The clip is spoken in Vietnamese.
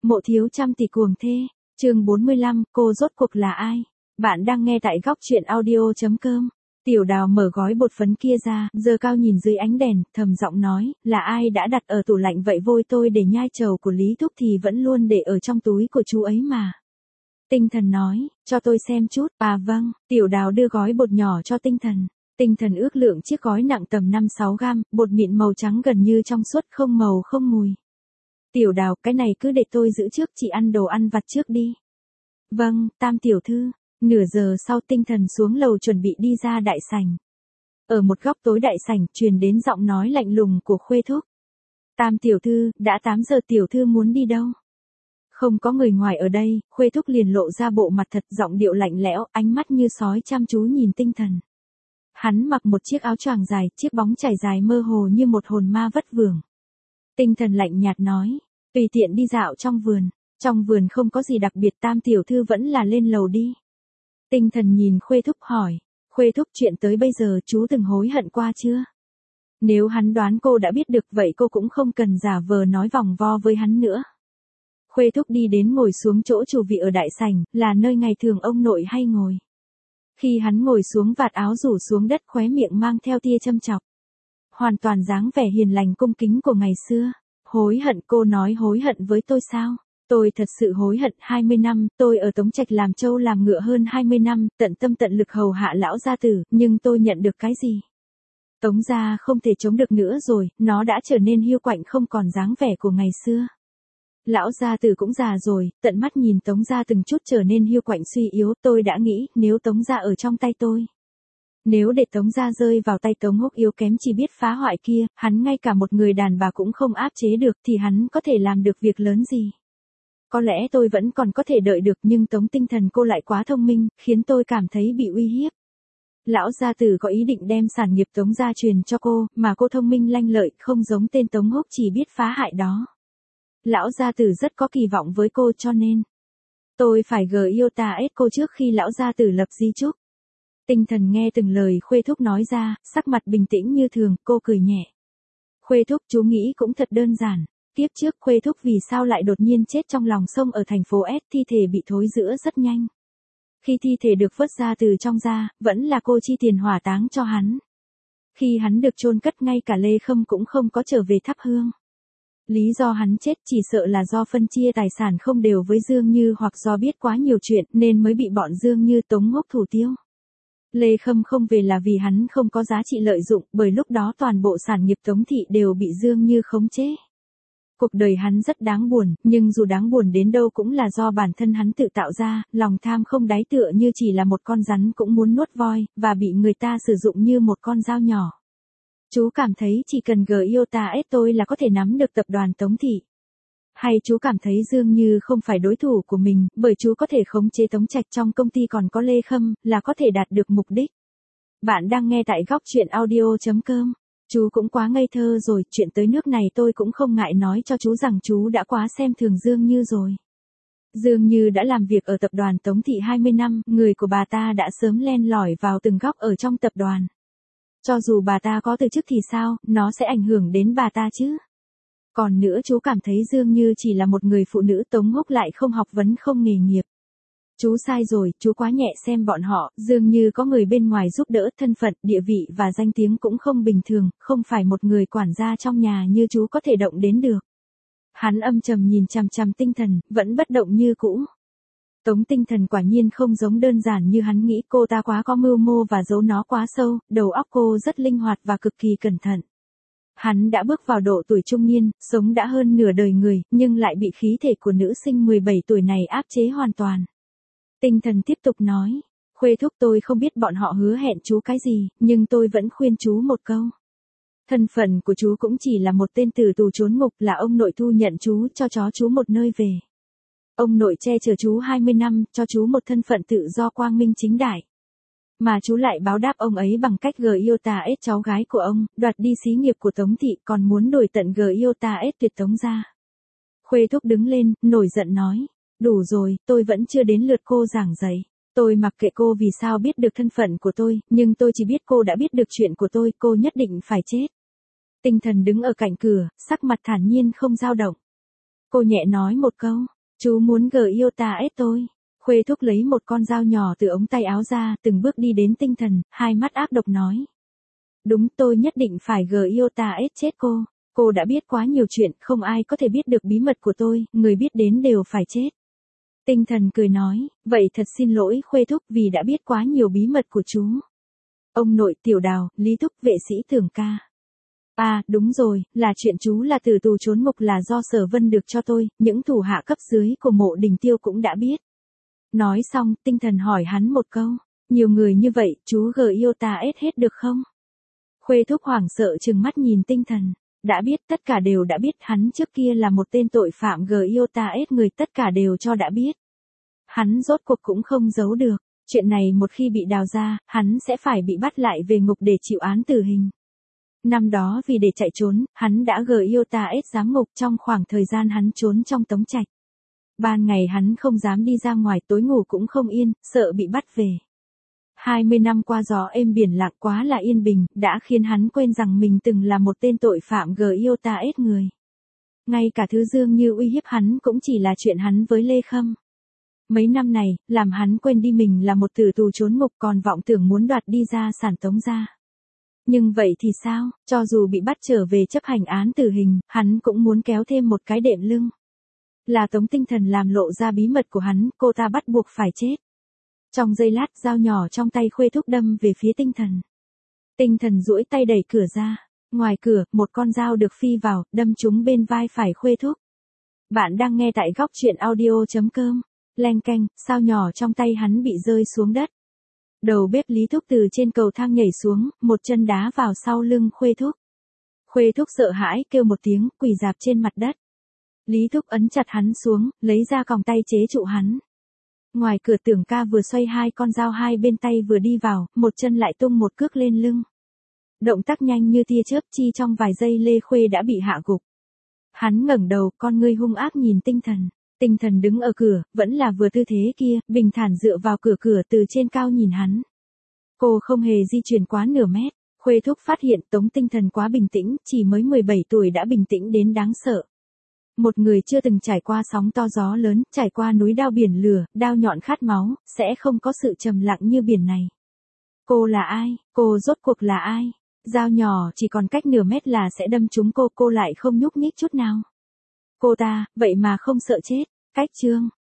Mộ thiếu trăm tỷ cuồng thê, chương 45, cô rốt cuộc là ai? Bạn đang nghe tại góc truyện audio.com. Tiểu Đào mở gói bột phấn kia ra, giơ cao nhìn dưới ánh đèn, thầm giọng nói, là ai đã đặt ở tủ lạnh vậy vôi tôi để nhai trầu của Lý Thúc thì vẫn luôn để ở trong túi của chú ấy mà. Tinh Thần nói, cho tôi xem chút, à vâng, Tiểu Đào đưa gói bột nhỏ cho Tinh Thần. Tinh Thần ước lượng chiếc gói nặng tầm 5-6 gam, bột mịn màu trắng gần như trong suốt không màu không mùi. Tiểu Đào, cái này cứ để tôi giữ trước, chị ăn đồ ăn vặt trước đi. Vâng, Tam tiểu thư. Nửa giờ sau Tinh Thần xuống lầu chuẩn bị đi ra đại sảnh. Ở một góc tối đại sảnh truyền đến giọng nói lạnh lùng của Khuê Thúc. Tam tiểu thư, đã 8 giờ, tiểu thư muốn đi đâu? Không có người ngoài ở đây, Khuê Thúc liền lộ ra bộ mặt thật, giọng điệu lạnh lẽo, ánh mắt như sói chăm chú nhìn Tinh Thần. Hắn mặc một chiếc áo choàng dài, chiếc bóng chảy dài mơ hồ như một hồn ma vất vưởng. Tinh Thần lạnh nhạt nói, tùy tiện đi dạo trong vườn không có gì đặc biệt, Tam tiểu thư vẫn là lên lầu đi. Tinh Thần nhìn Khuê Thúc hỏi, Khuê Thúc, chuyện tới bây giờ chú từng hối hận qua chưa? Nếu hắn đoán cô đã biết được vậy cô cũng không cần giả vờ nói vòng vo với hắn nữa. Khuê Thúc đi đến ngồi xuống chỗ chủ vị ở đại sảnh, là nơi ngày thường ông nội hay ngồi. Khi hắn ngồi xuống vạt áo rủ xuống đất, khóe miệng mang theo tia châm chọc. Hoàn toàn dáng vẻ hiền lành cung kính của ngày xưa. Hối hận, cô nói hối hận với tôi sao? Tôi thật sự hối hận. 20 năm, tôi ở Tống Trạch làm trâu làm ngựa hơn 20 năm, tận tâm tận lực hầu hạ lão gia tử, nhưng tôi nhận được cái gì? Tống gia không thể chống được nữa rồi, nó đã trở nên hiu quạnh không còn dáng vẻ của ngày xưa. Lão gia tử cũng già rồi, tận mắt nhìn Tống gia từng chút trở nên hiu quạnh suy yếu, tôi đã nghĩ, nếu Tống gia ở trong tay tôi. Nếu để Tống gia rơi vào tay Tống Húc yếu kém chỉ biết phá hoại kia, hắn ngay cả một người đàn bà cũng không áp chế được thì hắn có thể làm được việc lớn gì? Có lẽ tôi vẫn còn có thể đợi được, nhưng Tống Tinh Thần cô lại quá thông minh, khiến tôi cảm thấy bị uy hiếp. Lão gia tử có ý định đem sản nghiệp Tống gia truyền cho cô, mà cô thông minh lanh lợi, không giống tên Tống Húc chỉ biết phá hại đó. Lão gia tử rất có kỳ vọng với cô, cho nên tôi phải GIOTA cô trước khi lão gia tử lập di chúc. Tinh Thần nghe từng lời Khuê Thúc nói ra, sắc mặt bình tĩnh như thường, cô cười nhẹ. Khuê Thúc, chú nghĩ cũng thật đơn giản. Tiếp trước Khuê Thúc vì sao lại đột nhiên chết trong lòng sông ở thành phố S, thi thể bị thối rữa rất nhanh. Khi thi thể được vớt ra từ trong da, vẫn là cô chi tiền hỏa táng cho hắn. Khi hắn được chôn cất, ngay cả Lê Khâm cũng không có trở về thắp hương. Lý do hắn chết chỉ sợ là do phân chia tài sản không đều với Dương Như, hoặc do biết quá nhiều chuyện nên mới bị bọn Dương Như Tống Húc thủ tiêu. Lê Khâm không về là vì hắn không có giá trị lợi dụng, bởi lúc đó toàn bộ sản nghiệp Tống thị đều bị Dương Như khống chế. Cuộc đời hắn rất đáng buồn, nhưng dù đáng buồn đến đâu cũng là do bản thân hắn tự tạo ra, lòng tham không đáy tựa như chỉ là một con rắn cũng muốn nuốt voi, và bị người ta sử dụng như một con dao nhỏ. Chú cảm thấy chỉ cần GIOTA tôi là có thể nắm được tập đoàn Tống thị. Hay chú cảm thấy Dương Như không phải đối thủ của mình, bởi chú có thể khống chế Tống Trạch trong công ty còn có Lê Khâm, là có thể đạt được mục đích. Bạn đang nghe tại góc truyện audio.com. Chú cũng quá ngây thơ rồi, chuyện tới nước này tôi cũng không ngại nói cho chú rằng chú đã quá xem thường Dương Như rồi. Dương Như đã làm việc ở tập đoàn Tống thị 20 năm, người của bà ta đã sớm len lỏi vào từng góc ở trong tập đoàn. Cho dù bà ta có từ chức thì sao, nó sẽ ảnh hưởng đến bà ta chứ. Còn nữa, chú cảm thấy Dương Như chỉ là một người phụ nữ, Tống Húc lại không học vấn không nghề nghiệp. Chú sai rồi, chú quá nhẹ xem bọn họ, Dương Như có người bên ngoài giúp đỡ, thân phận, địa vị và danh tiếng cũng không bình thường, không phải một người quản gia trong nhà như chú có thể động đến được. Hắn âm trầm nhìn chằm chằm Tinh Thần, vẫn bất động như cũ. Tống Tinh Thần quả nhiên không giống đơn giản như hắn nghĩ, cô ta quá có mưu mô và giấu nó quá sâu, đầu óc cô rất linh hoạt và cực kỳ cẩn thận. Hắn đã bước vào độ tuổi trung niên, sống đã hơn nửa đời người, nhưng lại bị khí thể của nữ sinh 17 tuổi này áp chế hoàn toàn. Tinh Thần tiếp tục nói, Khuê Thúc, tôi không biết bọn họ hứa hẹn chú cái gì, nhưng tôi vẫn khuyên chú một câu. Thân phận của chú cũng chỉ là một tên tử tù trốn ngục, là ông nội thu nhận chú, cho chú một nơi về. Ông nội che chở chú 20 năm, cho chú một thân phận tự do quang minh chính đại. Mà chú lại báo đáp ông ấy bằng cách GIOTA cháu gái của ông, đoạt đi xí nghiệp của Tống thị, còn muốn đổi tận GIOTA tuyệt Tống gia. Khuê Thúc đứng lên, nổi giận nói, đủ rồi, tôi vẫn chưa đến lượt cô giảng dạy. Tôi mặc kệ cô vì sao biết được thân phận của tôi, nhưng tôi chỉ biết cô đã biết được chuyện của tôi, cô nhất định phải chết. Tinh Thần đứng ở cạnh cửa, sắc mặt thản nhiên không dao động. Cô nhẹ nói một câu, Chú muốn gờ yêu ta ết tôi. Khuê thúc lấy một con dao nhỏ từ ống tay áo ra, từng bước đi đến Tinh Thần, hai mắt ác độc nói. Đúng, tôi nhất định phải gờ yêu ta ết chết cô. Cô đã biết quá nhiều chuyện, không ai có thể biết được bí mật của tôi, người biết đến đều phải chết. Tinh Thần cười nói, vậy thật xin lỗi Khuê thúc vì đã biết quá nhiều bí mật của chú. Ông nội, Tiểu Đào, Lý thúc, vệ sĩ Tưởng ca. À, đúng rồi, là chuyện chú là từ tù trốn ngục là do Sở Vân được cho tôi, những thủ hạ cấp dưới của Mộ Đình Tiêu cũng đã biết. Nói xong, Tinh Thần hỏi hắn một câu, nhiều người như vậy, chú gờ yêu ta hết được không? Khuê thúc hoảng sợ trừng mắt nhìn Tinh Thần, đã biết, tất cả đều đã biết, hắn trước kia là một tên tội phạm gờ yêu ta người, tất cả đều cho đã biết. Hắn rốt cuộc cũng không giấu được, chuyện này một khi bị đào ra, hắn sẽ phải bị bắt lại về ngục để chịu án tử hình. Năm đó vì để chạy trốn, hắn đã gờ yêu ta giám ngục trong khoảng thời gian hắn trốn trong tống trạch. Ban ngày hắn không dám đi ra ngoài, tối ngủ cũng không yên, sợ bị bắt về. 20 năm qua gió êm biển lặng quá là yên bình, đã khiến hắn quên rằng mình từng là một tên tội phạm gờ yêu ta người. Ngay cả thứ Dương Như uy hiếp hắn cũng chỉ là chuyện hắn với Lê Khâm. Mấy năm này, làm hắn quên đi mình là một tử tù trốn ngục còn vọng tưởng muốn đoạt đi gia sản Tống gia. Nhưng vậy thì sao, cho dù bị bắt trở về chấp hành án tử hình, hắn cũng muốn kéo thêm một cái đệm lưng. Là Tống Tinh Thần làm lộ ra bí mật của hắn, cô ta bắt buộc phải chết. Trong giây lát, dao nhỏ trong tay Khuê thúc đâm về phía Tinh Thần. Tinh Thần duỗi tay đẩy cửa ra, ngoài cửa, một con dao được phi vào, đâm trúng bên vai phải Khuê thúc. Bạn đang nghe tại góc truyện audio.com. Leng keng, dao nhỏ trong tay hắn bị rơi xuống đất. Đầu bếp Lý Thúc từ trên cầu thang nhảy xuống, một chân đá vào sau lưng Khuê thúc. Khuê thúc sợ hãi kêu một tiếng, quỳ rạp trên mặt đất. Lý Thúc ấn chặt hắn xuống, lấy ra còng tay chế trụ hắn. Ngoài cửa Tưởng ca vừa xoay hai con dao hai bên tay vừa đi vào, một chân lại tung một cước lên lưng. Động tác nhanh như tia chớp, chi trong vài giây Lê Khuê đã bị hạ gục. Hắn ngẩng đầu, con ngươi hung ác nhìn Tinh Thần. Tinh Thần đứng ở cửa, vẫn là vừa tư thế kia, bình thản dựa vào cửa từ trên cao nhìn hắn. Cô không hề di chuyển quá nửa mét. Khuê thúc phát hiện Tống Tinh Thần quá bình tĩnh, chỉ mới 17 tuổi đã bình tĩnh đến đáng sợ. Một người chưa từng trải qua sóng to gió lớn, trải qua núi đao biển lửa, đao nhọn khát máu, sẽ không có sự trầm lặng như biển này. Cô là ai? Cô rốt cuộc là ai? Dao nhỏ chỉ còn cách nửa mét là sẽ đâm trúng cô lại không nhúc nhích chút nào. Cô ta, vậy mà không sợ chết. Cách chương.